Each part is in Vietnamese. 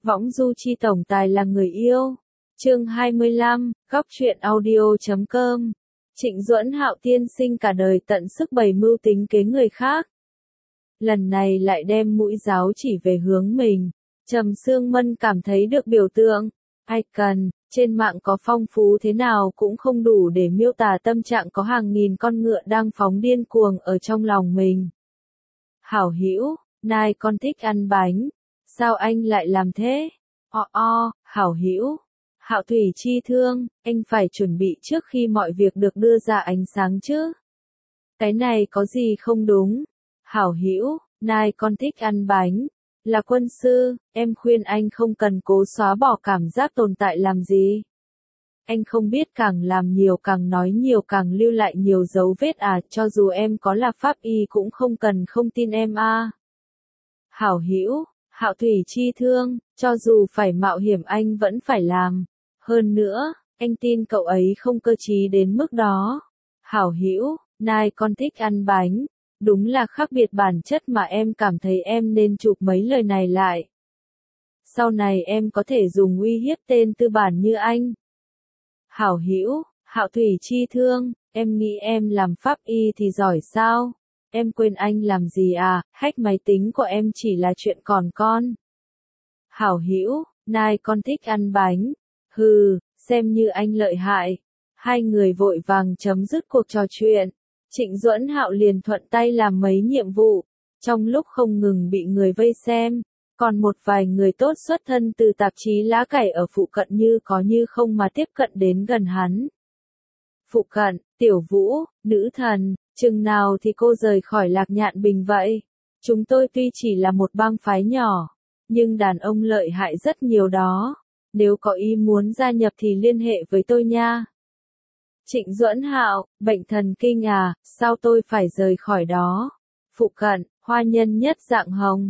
Võng du chi tổng tài là người yêu. Chương 25, góc truyện audio.com. Trịnh Duẫn Hạo tiên sinh cả đời tận sức bày mưu tính kế người khác. Lần này lại đem mũi giáo chỉ về hướng mình. Trầm Sương Mân cảm thấy được biểu tượng. Ai cần, trên mạng có phong phú thế nào cũng không đủ để miêu tả tâm trạng có hàng nghìn con ngựa đang phóng điên cuồng ở trong lòng mình. Hảo hữu, nai con thích ăn bánh. Sao anh lại làm thế? Hảo hữu. Hạo Thủy chi thương, anh phải chuẩn bị trước khi mọi việc được đưa ra ánh sáng chứ. Cái này có gì không đúng? Hảo hữu, nai con thích ăn bánh. Là quân sư, em khuyên anh không cần cố xóa bỏ cảm giác tồn tại làm gì. Anh không biết càng làm nhiều càng nói nhiều càng lưu lại nhiều dấu vết cho dù em có là pháp y cũng không cần không tin em Hảo hữu, Hạo Thủy chi thương, cho dù phải mạo hiểm anh vẫn phải làm. Hơn nữa, anh tin cậu ấy không cơ trí đến mức đó. Hảo hữu, nai con thích ăn bánh. Đúng là khác biệt bản chất mà em cảm thấy em nên chụp mấy lời này lại. Sau này em có thể dùng uy hiếp tên tư bản như anh. Hảo hữu, Hạo Thủy chi thương, em nghĩ em làm pháp y thì giỏi sao? Em quên anh làm gì hack máy tính của em chỉ là chuyện còn con. Hảo hữu, nai con thích ăn bánh. Hừ, xem như anh lợi hại. Hai người vội vàng chấm dứt cuộc trò chuyện. Trịnh Duẫn Hạo liền thuận tay làm mấy nhiệm vụ. Trong lúc không ngừng bị người vây xem, còn một vài người tốt xuất thân từ tạp chí lá cải ở phụ cận như có như không mà tiếp cận đến gần hắn. Phụ cận, Tiểu Vũ, nữ thần, chừng nào thì cô rời khỏi Lạc Nhạn Bình vậy? Chúng tôi tuy chỉ là một bang phái nhỏ, nhưng đàn ông lợi hại rất nhiều đó. Nếu có ý muốn gia nhập thì liên hệ với tôi nha. Trịnh Duẫn Hạo, bệnh thần kinh sao tôi phải rời khỏi đó? Phụ cận, hoa nhân nhất dạng hồng.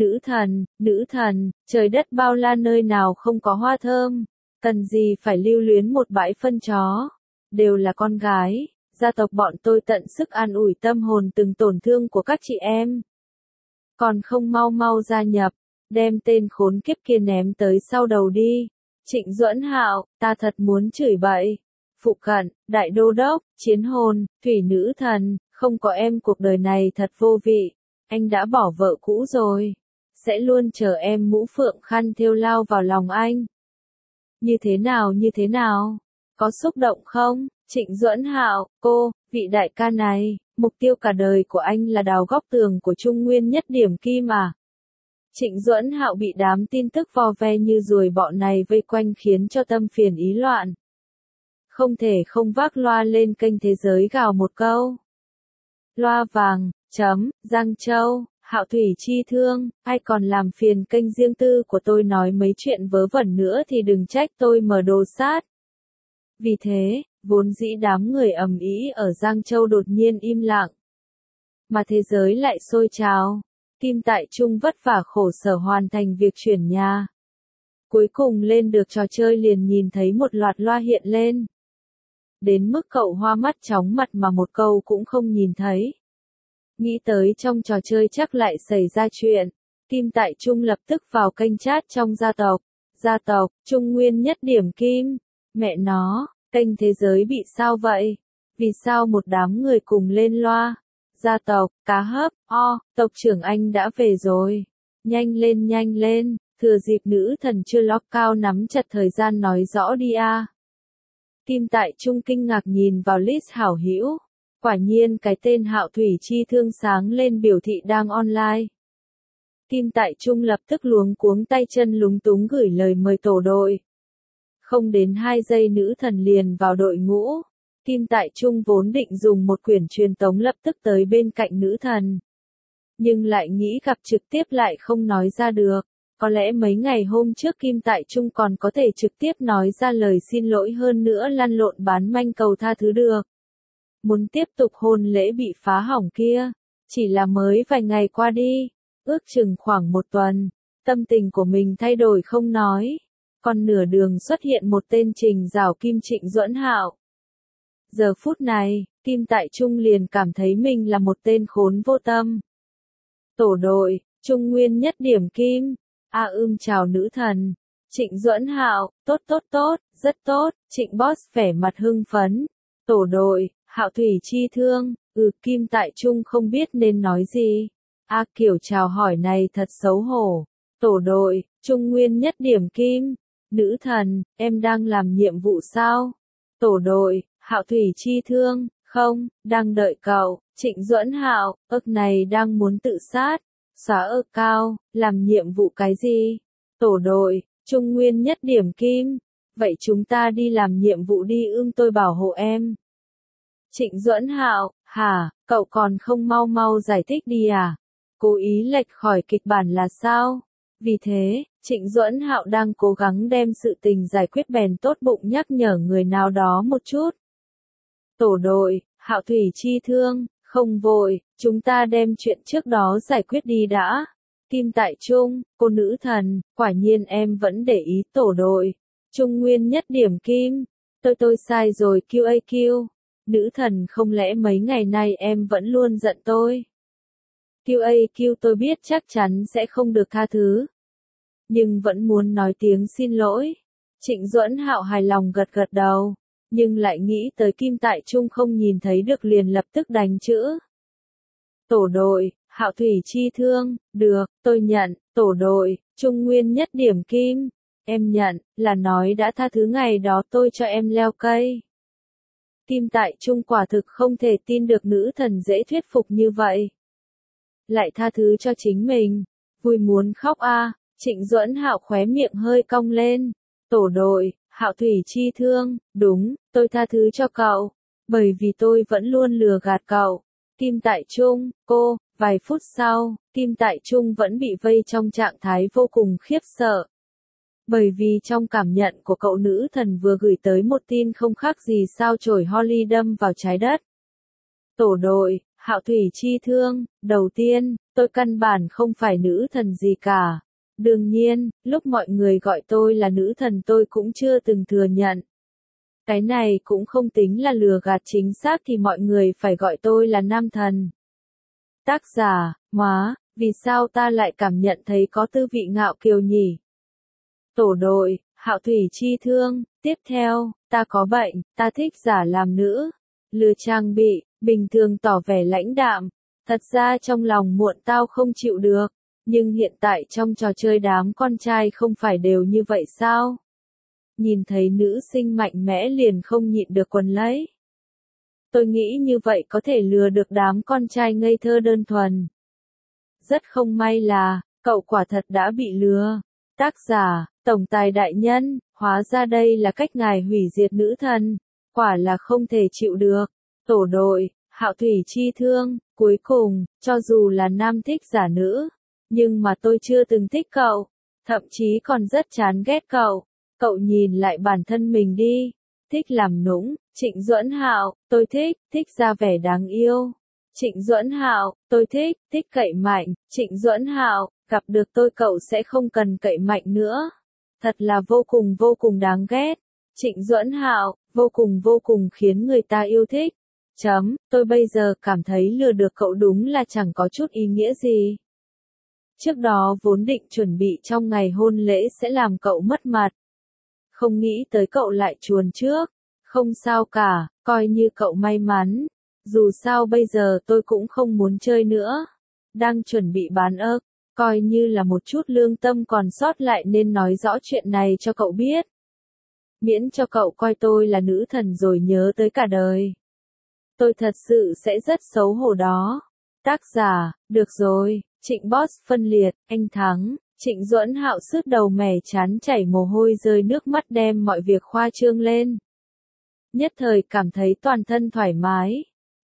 Nữ thần, trời đất bao la nơi nào không có hoa thơm. Cần gì phải lưu luyến một bãi phân chó. Đều là con gái, gia tộc bọn tôi tận sức an ủi tâm hồn từng tổn thương của các chị em. Còn không mau mau gia nhập, đem tên khốn kiếp kia ném tới sau đầu đi. Trịnh Duẫn Hạo, ta thật muốn chửi bậy. Phụ cận, đại đô đốc, chiến hồn, thủy nữ thần, không có em cuộc đời này thật vô vị. Anh đã bỏ vợ cũ rồi. Sẽ luôn chờ em mũ phượng khăn thêu lao vào lòng anh. Như thế nào? Có xúc động không? Trịnh Duẫn Hạo, vị đại ca này, mục tiêu cả đời của anh là đào góc tường của Trung Nguyên Nhất Điểm Kim Trịnh Duẫn Hạo bị đám tin tức vo ve như ruồi bọ này vây quanh khiến cho tâm phiền ý loạn. Không thể không vác loa lên kênh thế giới gào một câu. Loa vàng, Giang Châu, Hạo Thủy chi thương, ai còn làm phiền kênh riêng tư của tôi nói mấy chuyện vớ vẩn nữa thì đừng trách tôi mở đồ sát. Vì thế, vốn dĩ đám người ầm ĩ ở Giang Châu đột nhiên im lặng. Mà thế giới lại sôi trào. Kim Tại Trung vất vả khổ sở hoàn thành việc chuyển nhà. Cuối cùng lên được trò chơi liền nhìn thấy một loạt loa hiện lên. Đến mức cậu hoa mắt chóng mặt mà một câu cũng không nhìn thấy. Nghĩ tới trong trò chơi chắc lại xảy ra chuyện. Kim Tại Trung lập tức vào kênh chat trong gia tộc. Gia tộc, Trung Nguyên Nhất Điểm Kim. Mẹ nó, kênh thế giới bị sao vậy? Vì sao một đám người cùng lên loa? Gia tộc, cá hấp, tộc trưởng anh đã về rồi. Nhanh lên, thừa dịp nữ thần chưa lock cao nắm chặt thời gian nói rõ đi Kim Tại Trung kinh ngạc nhìn vào list hảo hữu. Quả nhiên cái tên Hạo Thủy chi thương sáng lên biểu thị đang online. Kim Tại Trung lập tức luống cuống tay chân lúng túng gửi lời mời tổ đội. Không đến 2 giây nữ thần liền vào đội ngũ. Kim Tại Trung vốn định dùng một quyển truyền tống lập tức tới bên cạnh nữ thần. Nhưng lại nghĩ gặp trực tiếp lại không nói ra được. Có lẽ mấy ngày hôm trước Kim Tại Trung còn có thể trực tiếp nói ra lời xin lỗi hơn nữa lăn lộn bán manh cầu tha thứ được. Muốn tiếp tục hôn lễ bị phá hỏng kia. Chỉ là mới vài ngày qua đi. Ước chừng khoảng 1 tuần. Tâm tình của mình thay đổi không nói. Còn nửa đường xuất hiện một tên Trình Giảo Kim Trịnh Duẫn Hạo. Giờ phút này, Kim Tại Trung liền cảm thấy mình là một tên khốn vô tâm. Tổ đội, Trung Nguyên Nhất Điểm Kim. Chào nữ thần. Trịnh Duẫn Hạo, tốt, rất tốt. Trịnh Boss vẻ mặt hưng phấn. Tổ đội, Hạo Thủy Chi Thương, Kim Tại Trung không biết nên nói gì. Kiểu chào hỏi này thật xấu hổ. Tổ đội, Trung Nguyên nhất điểm kim. Nữ thần, em đang làm nhiệm vụ sao? Tổ đội, Hạo Thủy Chi Thương, không, đang đợi cậu. Trịnh Duẫn Hạo, này đang muốn tự sát. Xóa cao, làm nhiệm vụ cái gì? Tổ đội, Trung Nguyên nhất điểm kim. Vậy chúng ta đi làm nhiệm vụ đi, tôi bảo hộ em. Trịnh Duẫn Hạo, hả, cậu còn không mau giải thích đi à? Cố ý lệch khỏi kịch bản là sao? Vì thế, Trịnh Duẫn Hạo đang cố gắng đem sự tình giải quyết, bèn tốt bụng nhắc nhở người nào đó một chút. Tổ đội, Hạo Thủy Chi Thương, không vội, chúng ta đem chuyện trước đó giải quyết đi đã. Kim Tại Trung, cô nữ thần, quả nhiên em vẫn để ý. Tổ đội, Trung Nguyên nhất điểm kim. Tôi sai rồi QAQ. Nữ thần, không lẽ mấy ngày nay em vẫn luôn giận tôi? QAQ, tôi biết chắc chắn sẽ không được tha thứ, nhưng vẫn muốn nói tiếng xin lỗi. Trịnh Duẫn Hạo hài lòng gật đầu, nhưng lại nghĩ tới Kim Tại Trung không nhìn thấy được liền lập tức đánh chữ. Tổ đội, Hạo Thủy Chi Thương, được, tôi nhận. Tổ đội, Trung Nguyên nhất điểm kim. Em nhận, là nói đã tha thứ ngày đó tôi cho em leo cây. Kim Tại Trung quả thực không thể tin được nữ thần dễ thuyết phục như vậy. Lại tha thứ cho chính mình. Vui muốn khóc a. Trịnh Duẫn Hạo khóe miệng hơi cong lên. Tổ đội, Hạo Thủy Chi Thương, đúng, tôi tha thứ cho cậu. Bởi vì tôi vẫn luôn lừa gạt cậu. Kim Tại Trung, cô, vài phút sau, Kim Tại Trung vẫn bị vây trong trạng thái vô cùng khiếp sợ. Bởi vì trong cảm nhận của cậu, nữ thần vừa gửi tới một tin không khác gì sao chổi Holly đâm vào trái đất. Tổ đội, Hạo Thủy Chi Thương, đầu tiên, tôi căn bản không phải nữ thần gì cả. Đương nhiên, lúc mọi người gọi tôi là nữ thần tôi cũng chưa từng thừa nhận. Cái này cũng không tính là lừa gạt, chính xác thì mọi người phải gọi tôi là nam thần. Tác giả, vì sao ta lại cảm nhận thấy có tư vị ngạo kiều nhỉ? Tổ đội, Hạo Thủy Chi Thương, tiếp theo, ta có bệnh, ta thích giả làm nữ. Lừa trang bị, bình thường tỏ vẻ lãnh đạm. Thật ra trong lòng muộn tao không chịu được. Nhưng hiện tại trong trò chơi đám con trai không phải đều như vậy sao? Nhìn thấy nữ sinh mạnh mẽ liền không nhịn được quần lấy. Tôi nghĩ như vậy có thể lừa được đám con trai ngây thơ đơn thuần. Rất không may là, cậu quả thật đã bị lừa. Tác giả, tổng tài đại nhân, hóa ra đây là cách ngài hủy diệt nữ thần. Quả là không thể chịu được. Tổ đội, Hạo Thủy Chi Thương, cuối cùng, cho dù là nam thích giả nữ. Nhưng mà tôi chưa từng thích cậu. Thậm chí còn rất chán ghét cậu. Cậu nhìn lại bản thân mình đi. Thích làm nũng. Trịnh Duẫn Hạo, tôi thích ra vẻ đáng yêu. Trịnh Duẫn Hạo, tôi thích cậy mạnh. Trịnh Duẫn Hạo, gặp được tôi cậu sẽ không cần cậy mạnh nữa. Thật là vô cùng đáng ghét. Trịnh Duẫn Hạo, vô cùng khiến người ta yêu thích. Tôi bây giờ cảm thấy lừa được cậu đúng là chẳng có chút ý nghĩa gì. Trước đó vốn định chuẩn bị trong ngày hôn lễ sẽ làm cậu mất mặt. Không nghĩ tới cậu lại chuồn trước. Không sao cả, coi như cậu may mắn. Dù sao bây giờ tôi cũng không muốn chơi nữa. Đang chuẩn bị bán ớt, coi như là một chút lương tâm còn sót lại nên nói rõ chuyện này cho cậu biết. Miễn cho cậu coi tôi là nữ thần rồi nhớ tới cả đời. Tôi thật sự sẽ rất xấu hổ đó. Tác giả, được rồi, Trịnh Boss phân liệt, anh thắng. Trịnh Duẫn Hạo sứt đầu mẻ chán chảy mồ hôi rơi nước mắt đem mọi việc khoa trương lên. Nhất thời cảm thấy toàn thân thoải mái.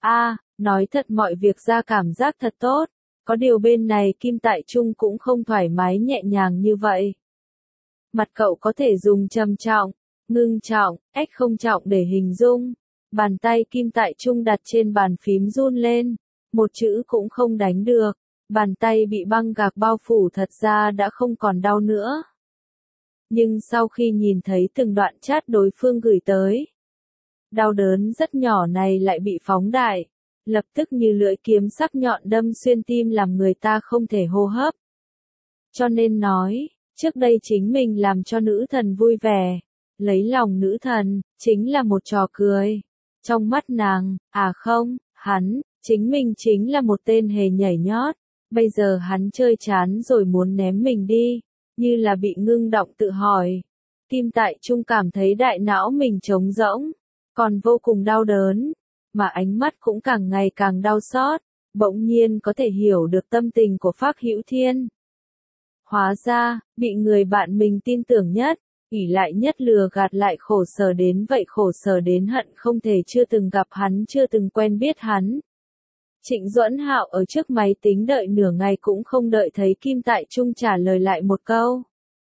Nói thật mọi việc ra cảm giác thật tốt. Có điều bên này Kim Tại Trung cũng không thoải mái nhẹ nhàng như vậy. Mặt cậu có thể dùng trầm trọng, ngưng trọng, không trọng để hình dung. Bàn tay Kim Tại Trung đặt trên bàn phím run lên. Một chữ cũng không đánh được. Bàn tay bị băng gạc bao phủ thật ra đã không còn đau nữa. Nhưng sau khi nhìn thấy từng đoạn chat đối phương gửi tới, đau đớn rất nhỏ này lại bị phóng đại, lập tức như lưỡi kiếm sắc nhọn đâm xuyên tim làm người ta không thể hô hấp. Cho nên nói, trước đây chính mình làm cho nữ thần vui vẻ, lấy lòng nữ thần, chính là một trò cười. Trong mắt nàng, không, hắn, chính mình chính là một tên hề nhảy nhót. Bây giờ hắn chơi chán rồi muốn ném mình đi, như là bị ngưng động tự hỏi. Kim Tại Trung cảm thấy đại não mình trống rỗng, còn vô cùng đau đớn, mà ánh mắt cũng càng ngày càng đau xót, bỗng nhiên có thể hiểu được tâm tình của Phác Hữu Thiên. Hóa ra, bị người bạn mình tin tưởng nhất, ỷ lại nhất lừa gạt lại khổ sở đến vậy, khổ sở đến hận không thể chưa từng gặp hắn, chưa từng quen biết hắn. Trịnh Duẫn Hạo ở trước máy tính đợi nửa ngày cũng không đợi thấy Kim Tại Trung trả lời lại một câu.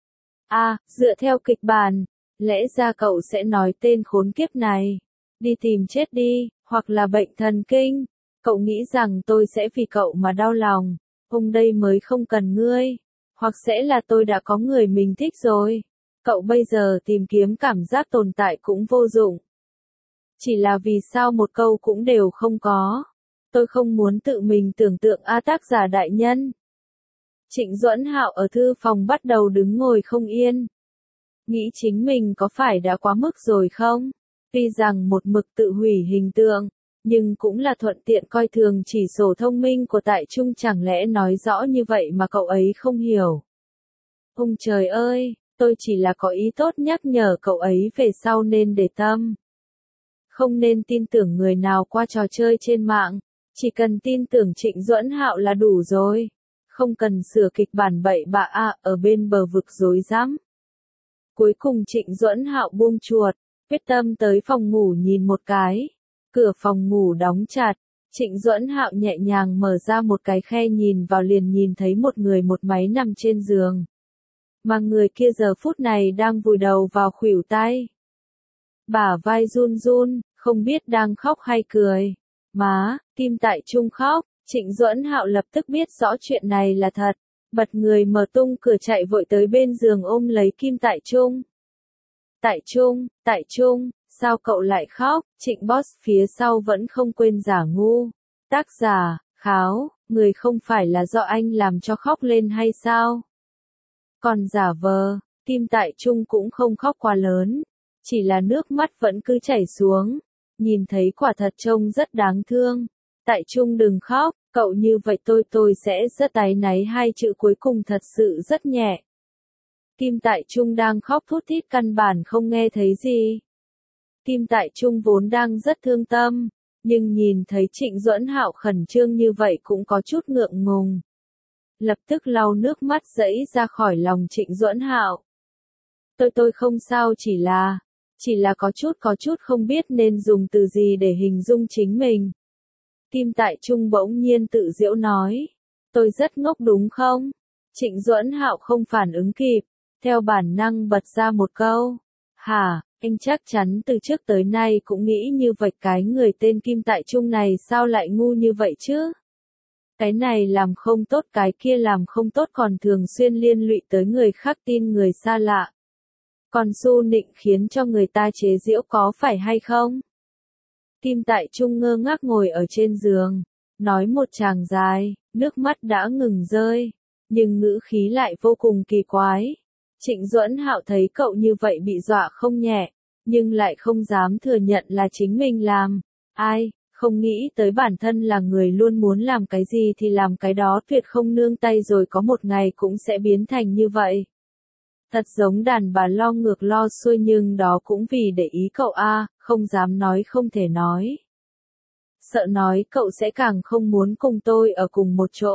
Dựa theo kịch bản, lẽ ra cậu sẽ nói tên khốn kiếp này, đi tìm chết đi, hoặc là bệnh thần kinh. Cậu nghĩ rằng tôi sẽ vì cậu mà đau lòng, đây mới không cần ngươi, hoặc sẽ là tôi đã có người mình thích rồi. Cậu bây giờ tìm kiếm cảm giác tồn tại cũng vô dụng. Chỉ là vì sao một câu cũng đều không có. Tôi không muốn tự mình tưởng tượng tác giả đại nhân. Trịnh Duẫn Hạo ở thư phòng bắt đầu đứng ngồi không yên. Nghĩ chính mình có phải đã quá mức rồi không? Tuy rằng một mực tự hủy hình tượng, nhưng cũng là thuận tiện coi thường chỉ số thông minh của Tại Trung, chẳng lẽ nói rõ như vậy mà cậu ấy không hiểu. Ông trời ơi, tôi chỉ là có ý tốt nhắc nhở cậu ấy về sau nên để tâm. Không nên tin tưởng người nào qua trò chơi trên mạng, chỉ cần tin tưởng Trịnh Duẫn Hạo là đủ rồi. Không cần sửa kịch bản bậy bạ ở bên bờ vực rối rắm. Cuối cùng Trịnh Duẫn Hạo buông chuột, quyết tâm tới phòng ngủ nhìn một cái. Cửa phòng ngủ đóng chặt, Trịnh Duẫn Hạo nhẹ nhàng mở ra một cái khe, nhìn vào liền nhìn thấy một người một máy nằm trên giường. Mà người kia giờ phút này đang vùi đầu vào khuỷu tay. Bả vai run run, không biết đang khóc hay cười. Má, Kim Tại Trung khóc. Trịnh Duẫn Hạo lập tức biết rõ chuyện này là thật, bật người mở tung cửa chạy vội tới bên giường ôm lấy Kim Tại Trung. Tại Trung, sao cậu lại khóc? Trịnh Boss phía sau vẫn không quên giả ngu. Tác giả, Kháo, người không phải là do anh làm cho khóc lên hay sao? Còn giả vờ, Kim Tại Trung cũng không khóc quá lớn, chỉ là nước mắt vẫn cứ chảy xuống, nhìn thấy quả thật trông rất đáng thương. Tại Trung đừng khóc, cậu như vậy tôi sẽ rất áy náy, hai chữ cuối cùng thật sự rất nhẹ. Kim Tại Trung đang khóc thút thít căn bản không nghe thấy gì. Kim Tại Trung vốn đang rất thương tâm, nhưng nhìn thấy Trịnh Duẫn Hạo khẩn trương như vậy cũng có chút ngượng ngùng. Lập tức lau nước mắt dẫy ra khỏi lòng Trịnh Duẫn Hạo. Tôi không sao, chỉ là có chút không biết nên dùng từ gì để hình dung chính mình. Kim Tại Trung bỗng nhiên tự giễu nói. Tôi rất ngốc đúng không? Trịnh Duẫn Hạo không phản ứng kịp, theo bản năng bật ra một câu. Hả, anh chắc chắn từ trước tới nay cũng nghĩ như vậy, cái người tên Kim Tại Trung này sao lại ngu như vậy chứ? Cái này làm không tốt, cái kia làm không tốt, còn thường xuyên liên lụy tới người khác, tin người xa lạ. Còn su nịnh khiến cho người ta chế giễu, có phải hay không? Kim Tại Trung ngơ ngác ngồi ở trên giường, nói một tràng dài, nước mắt đã ngừng rơi, nhưng ngữ khí lại vô cùng kỳ quái. Trịnh Duẫn Hạo thấy cậu như vậy bị dọa không nhẹ, nhưng lại không dám thừa nhận là chính mình làm. Ai, không nghĩ tới bản thân là người luôn muốn làm cái gì thì làm cái đó, tuyệt không nương tay, rồi có một ngày cũng sẽ biến thành như vậy. Thật giống đàn bà lo ngược lo xuôi, nhưng đó cũng vì để ý cậu không dám nói, không thể nói. Sợ nói cậu sẽ càng không muốn cùng tôi ở cùng một chỗ.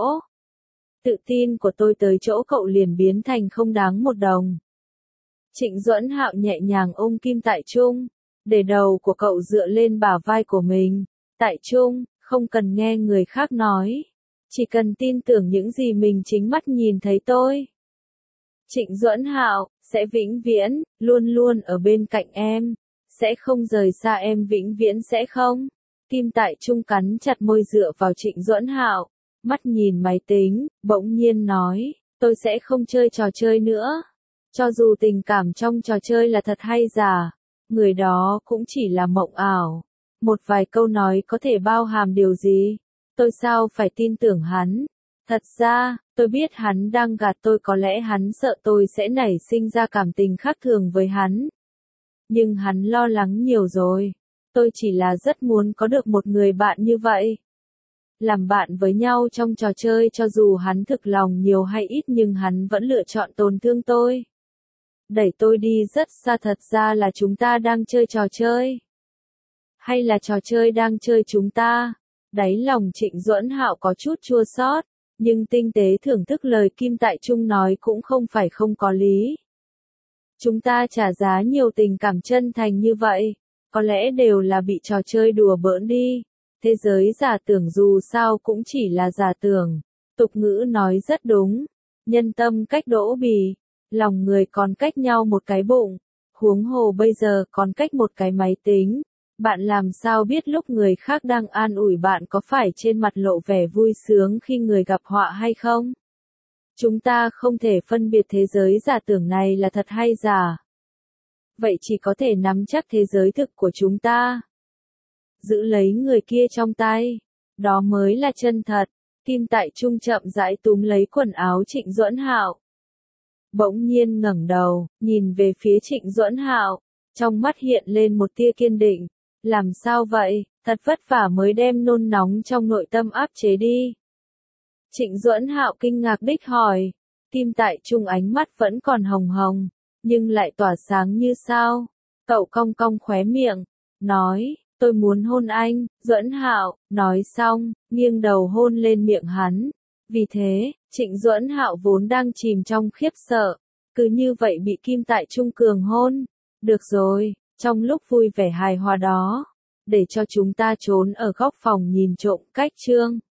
Tự tin của tôi tới chỗ cậu liền biến thành không đáng một đồng. Trịnh Duẫn Hạo nhẹ nhàng ôm Kim Tại Trung, để đầu của cậu dựa lên bả vai của mình. Tại Trung, không cần nghe người khác nói, chỉ cần tin tưởng những gì mình chính mắt nhìn thấy tôi. Trịnh Duẫn Hạo sẽ vĩnh viễn, luôn luôn ở bên cạnh em, sẽ không rời xa em, vĩnh viễn sẽ không. Kim Tại Trung cắn chặt môi dựa vào Trịnh Duẫn Hạo, mắt nhìn máy tính, bỗng nhiên nói, tôi sẽ không chơi trò chơi nữa. Cho dù tình cảm trong trò chơi là thật hay giả, người đó cũng chỉ là mộng ảo. Một vài câu nói có thể bao hàm điều gì? Tôi sao phải tin tưởng hắn? Thật ra, tôi biết hắn đang gạt tôi, có lẽ hắn sợ tôi sẽ nảy sinh ra cảm tình khác thường với hắn. Nhưng hắn lo lắng nhiều rồi. Tôi chỉ là rất muốn có được một người bạn như vậy. Làm bạn với nhau trong trò chơi, cho dù hắn thực lòng nhiều hay ít nhưng hắn vẫn lựa chọn tổn thương tôi. Đẩy tôi đi rất xa. Thật ra là chúng ta đang chơi trò chơi. Hay là trò chơi đang chơi chúng ta? Đáy lòng Trịnh Duẫn Hạo có chút chua xót, nhưng tinh tế thưởng thức lời Kim Tại Trung nói cũng không phải không có lý. Chúng ta trả giá nhiều tình cảm chân thành như vậy, có lẽ đều là bị trò chơi đùa bỡn đi. Thế giới giả tưởng dù sao cũng chỉ là giả tưởng. Tục ngữ nói rất đúng. Nhân tâm cách đỗ bì, lòng người còn cách nhau một cái bụng. Huống hồ bây giờ còn cách một cái máy tính. Bạn làm sao biết lúc người khác đang an ủi bạn có phải trên mặt lộ vẻ vui sướng khi người gặp họa hay không? Chúng ta không thể phân biệt thế giới giả tưởng này là thật hay giả. Vậy chỉ có thể nắm chắc thế giới thực của chúng ta. Giữ lấy người kia trong tay. Đó mới là chân thật. Kim Tại Trung chậm rãi túm lấy quần áo Trịnh Duẫn Hạo. Bỗng nhiên ngẩng đầu, nhìn về phía Trịnh Duẫn Hạo. Trong mắt hiện lên một tia kiên định. Làm sao vậy, thật vất vả mới đem nôn nóng trong nội tâm áp chế đi. Trịnh Duẫn Hạo kinh ngạc đích hỏi. Kim Tại Trung ánh mắt vẫn còn hồng hồng, nhưng lại tỏa sáng như sao. Cậu cong cong khóe miệng, nói, tôi muốn hôn anh. Duẫn Hạo, nói xong, nghiêng đầu hôn lên miệng hắn. Vì thế, Trịnh Duẫn Hạo vốn đang chìm trong khiếp sợ, cứ như vậy bị Kim Tại Trung cường hôn. Được rồi, trong lúc vui vẻ hài hòa đó, để cho chúng ta trốn ở góc phòng nhìn trộm cách chương.